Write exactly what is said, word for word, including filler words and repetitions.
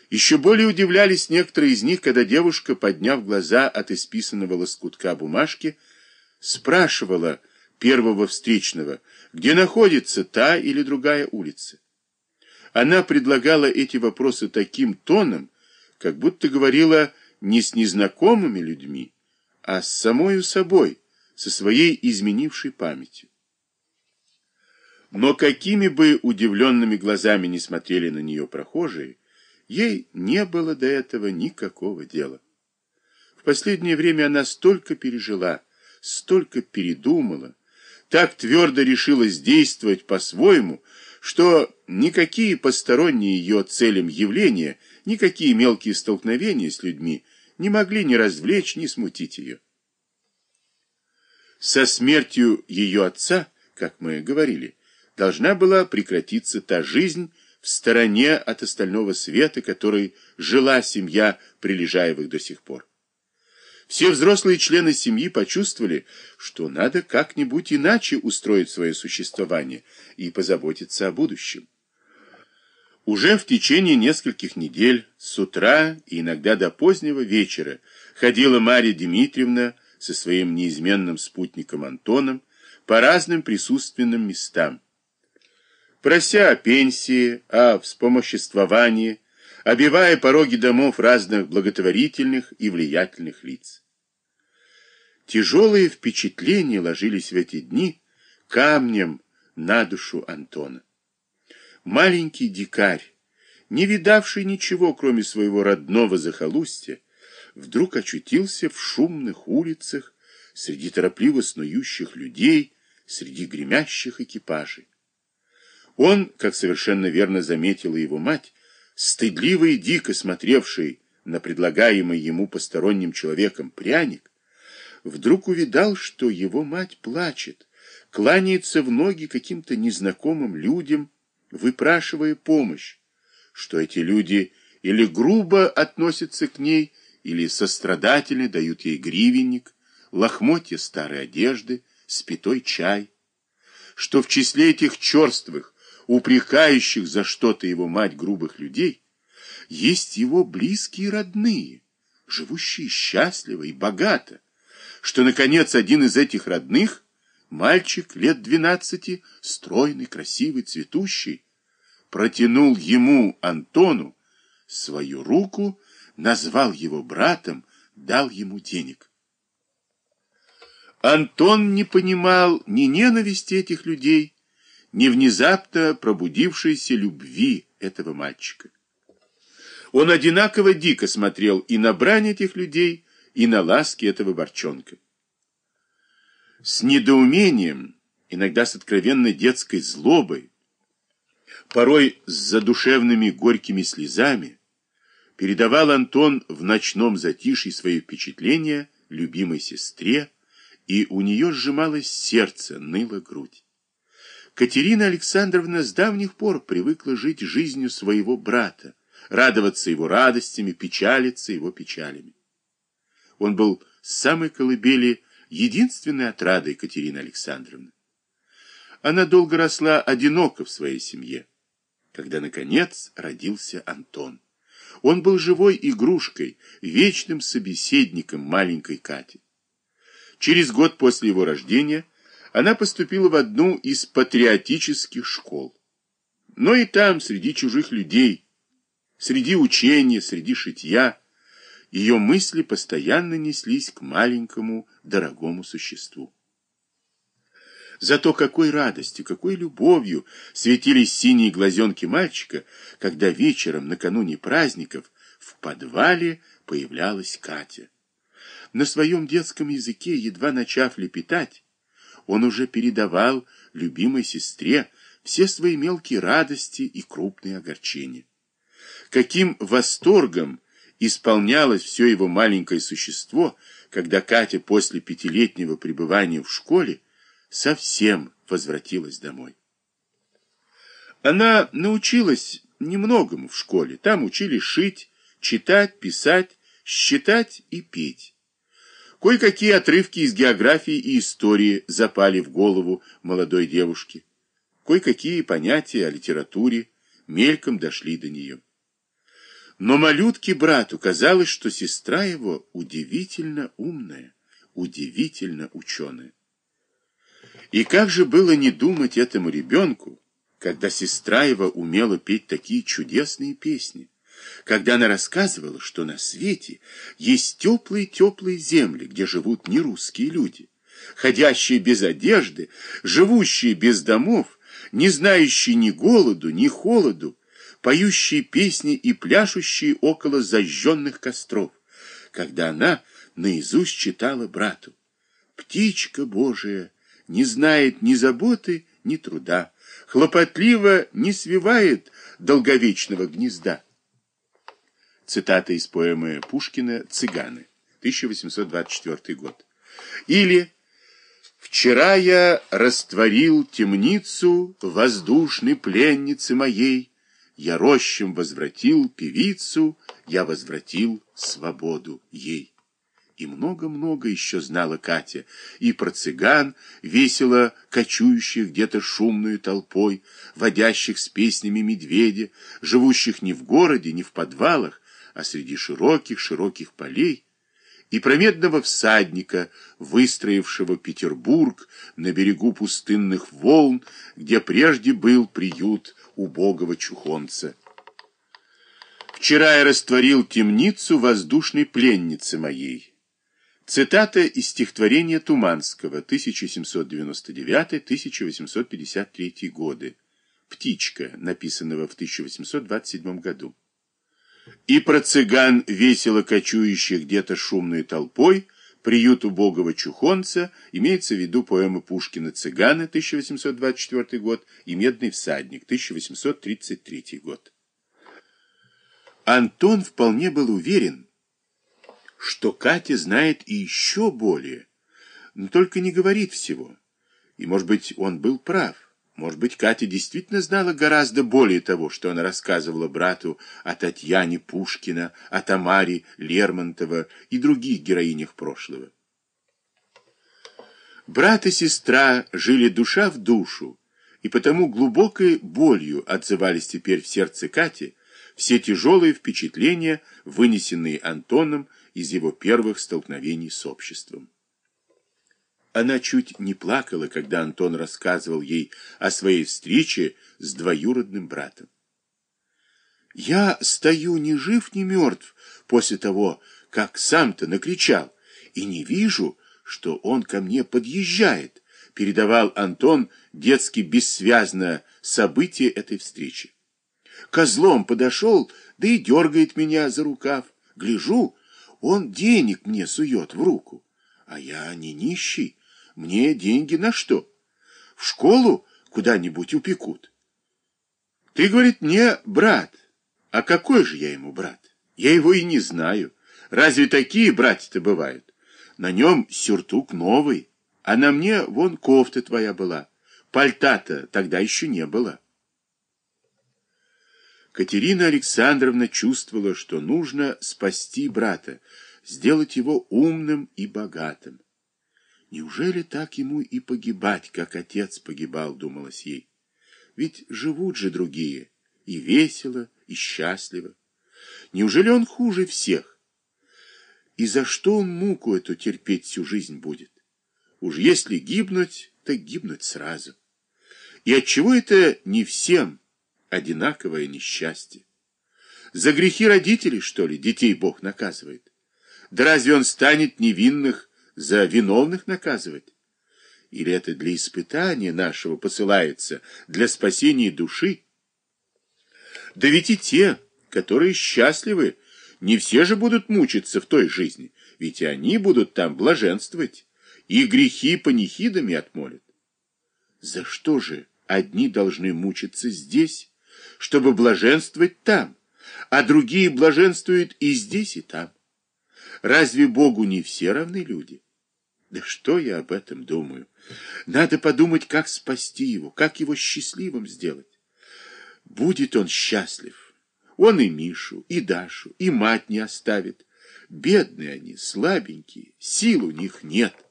Еще более удивлялись некоторые из них, когда девушка, подняв глаза от исписанного лоскутка бумажки, спрашивала первого встречного, где находится та или другая улица. Она предлагала эти вопросы таким тоном, как будто говорила не с незнакомыми людьми, а с самою собой, со своей изменившей памятью. Но какими бы удивленными глазами ни смотрели на нее прохожие, ей не было до этого никакого дела. В последнее время она столько пережила, столько передумала, так твердо решилась действовать по-своему, что никакие посторонние ее целям явления, никакие мелкие столкновения с людьми не могли ни развлечь, ни смутить ее. Со смертью ее отца, как мы говорили, должна была прекратиться та жизнь в стороне от остального света, которой жила семья Прилежаевых до сих пор. Все взрослые члены семьи почувствовали, что надо как-нибудь иначе устроить свое существование и позаботиться о будущем. Уже в течение нескольких недель с утра и иногда до позднего вечера ходила Марья Дмитриевна со своим неизменным спутником Антоном по разным присутственным местам, прося о пенсии, о вспомоществовании, обивая пороги домов разных благотворительных и влиятельных лиц. Тяжелые впечатления ложились в эти дни камнем на душу Антона. Маленький дикарь, не видавший ничего, кроме своего родного захолустья, вдруг очутился в шумных улицах, среди торопливо снующих людей, среди гремящих экипажей. Он, как совершенно верно заметила его мать, стыдливо и дико смотревший на предлагаемый ему посторонним человеком пряник, вдруг увидал, что его мать плачет, кланяется в ноги каким-то незнакомым людям, выпрашивая помощь, что эти люди или грубо относятся к ней, или сострадательно дают ей гривенник, лохмотья старой одежды, спитой чай, что в числе этих черствых, упрекающих за что-то его мать грубых людей, есть его близкие родные, живущие счастливо и богато, что, наконец, один из этих родных, мальчик лет двенадцати, стройный, красивый, цветущий, протянул ему, Антону, свою руку, назвал его братом, дал ему денег. Антон не понимал ни ненависти этих людей, ни внезапно пробудившейся любви этого мальчика. Он одинаково дико смотрел и на брань этих людей, и на ласки этого борчонка. С недоумением, иногда с откровенной детской злобой, порой с задушевными горькими слезами, передавал Антон в ночном затишье свои впечатления любимой сестре, и у нее сжималось сердце, ныла грудь. Катерина Александровна с давних пор привыкла жить жизнью своего брата, радоваться его радостями, печалиться его печалями. Он был с самой колыбели единственной отрадой Катерины Александровны. Она долго росла одиноко в своей семье, когда, наконец, родился Антон. Он был живой игрушкой, вечным собеседником маленькой Кати. Через год после его рождения она поступила в одну из патриотических школ. Но и там, среди чужих людей, среди учения, среди шитья, ее мысли постоянно неслись к маленькому, дорогому существу. Зато какой радостью, какой любовью светились синие глазенки мальчика, когда вечером, накануне праздников, в подвале появлялась Катя. На своем детском языке, едва начав лепетать, он уже передавал любимой сестре все свои мелкие радости и крупные огорчения. Каким восторгом исполнялось все его маленькое существо, когда Катя после пятилетнего пребывания в школе совсем возвратилась домой. Она научилась немногому в школе. Там учили шить, читать, писать, считать и петь. Кое-какие отрывки из географии и истории запали в голову молодой девушке. Кое-какие понятия о литературе мельком дошли до нее. Но малютке-брату казалось, что сестра его удивительно умная, удивительно ученая. И как же было не думать этому ребенку, когда сестра его умела петь такие чудесные песни, когда она рассказывала, что на свете есть теплые-теплые земли, где живут нерусские люди, ходящие без одежды, живущие без домов, не знающие ни голоду, ни холоду, поющие песни и пляшущие около зажженных костров, когда она наизусть читала брату: «Птичка Божия не знает ни заботы, ни труда, хлопотливо не свивает долговечного гнезда». Цитата из поэмы Пушкина «Цыганы», тысяча восемьсот двадцать четвёртый год. Или «Вчера я растворил темницу воздушной пленницы моей, я рощем возвратил певицу, я возвратил свободу ей». И много-много еще знала Катя и про цыган, весело кочующих где-то шумную толпой, водящих с песнями медведя, живущих не в городе, не в подвалах, а среди широких-широких полей, и про медного всадника, выстроившего Петербург на берегу пустынных волн, где прежде был приют убогого чухонца. «Вчера я растворил темницу воздушной пленницы моей». Цитата из стихотворения Туманского, тысяча семьсот девяносто девятый — тысяча восемьсот пятьдесят третий годы, «Птичка», написанного в тысяча восемьсот двадцать седьмом году. И про цыган, весело кочующих где-то шумной толпой, приют убогого чухонца, имеется в виду поэма Пушкина «Цыганы», тысяча восемьсот двадцать четвёртый год, и «Медный всадник», тысяча восемьсот тридцать третий год. Антон вполне был уверен, что Катя знает и еще более, но только не говорит всего. И, может быть, он был прав. Может быть, Катя действительно знала гораздо более того, что она рассказывала брату о Татьяне Пушкина, о Тамаре Лермонтова и других героинях прошлого. Брат и сестра жили душа в душу, и потому глубокой болью отзывались теперь в сердце Кати все тяжелые впечатления, вынесенные Антоном из его первых столкновений с обществом. Она чуть не плакала, когда Антон рассказывал ей о своей встрече с двоюродным братом. «Я стою ни жив, ни мертв после того, как сам-то накричал, и не вижу, что он ко мне подъезжает», передавал Антон детски бессвязно события этой встречи. «Козлом подошел, да и дергает меня за рукав. Гляжу, он денег мне сует в руку, а я не нищий, мне деньги на что? В школу куда-нибудь упекут. Ты, говорит, мне брат, а какой же я ему брат? Я его и не знаю. Разве такие братья-то бывают? На нем сюртук новый, а на мне вон кофта твоя была, пальта-то тогда еще не было». Катерина Александровна чувствовала, что нужно спасти брата, сделать его умным и богатым. Неужели так ему и погибать, как отец погибал, думалось ей? Ведь живут же другие, и весело, и счастливо. Неужели он хуже всех? И за что он муку эту терпеть всю жизнь будет? Уж если гибнуть, так гибнуть сразу. И отчего это не всем одинаковое несчастье? За грехи родителей, что ли, детей Бог наказывает? Да разве он станет невинных за виновных наказывать? Или это для испытания нашего посылается, для спасения души? Да ведь и те, которые счастливы, не все же будут мучиться в той жизни, ведь и они будут там блаженствовать, и грехи панихидами отмолят. За что же одни должны мучиться здесь, чтобы блаженствовать там, а другие блаженствуют и здесь, и там? Разве Богу не все равны люди? Да что я об этом думаю? Надо подумать, как спасти его, как его счастливым сделать. Будет он счастлив. Он и Мишу, и Дашу, и мать не оставит. Бедные они, слабенькие, сил у них нет.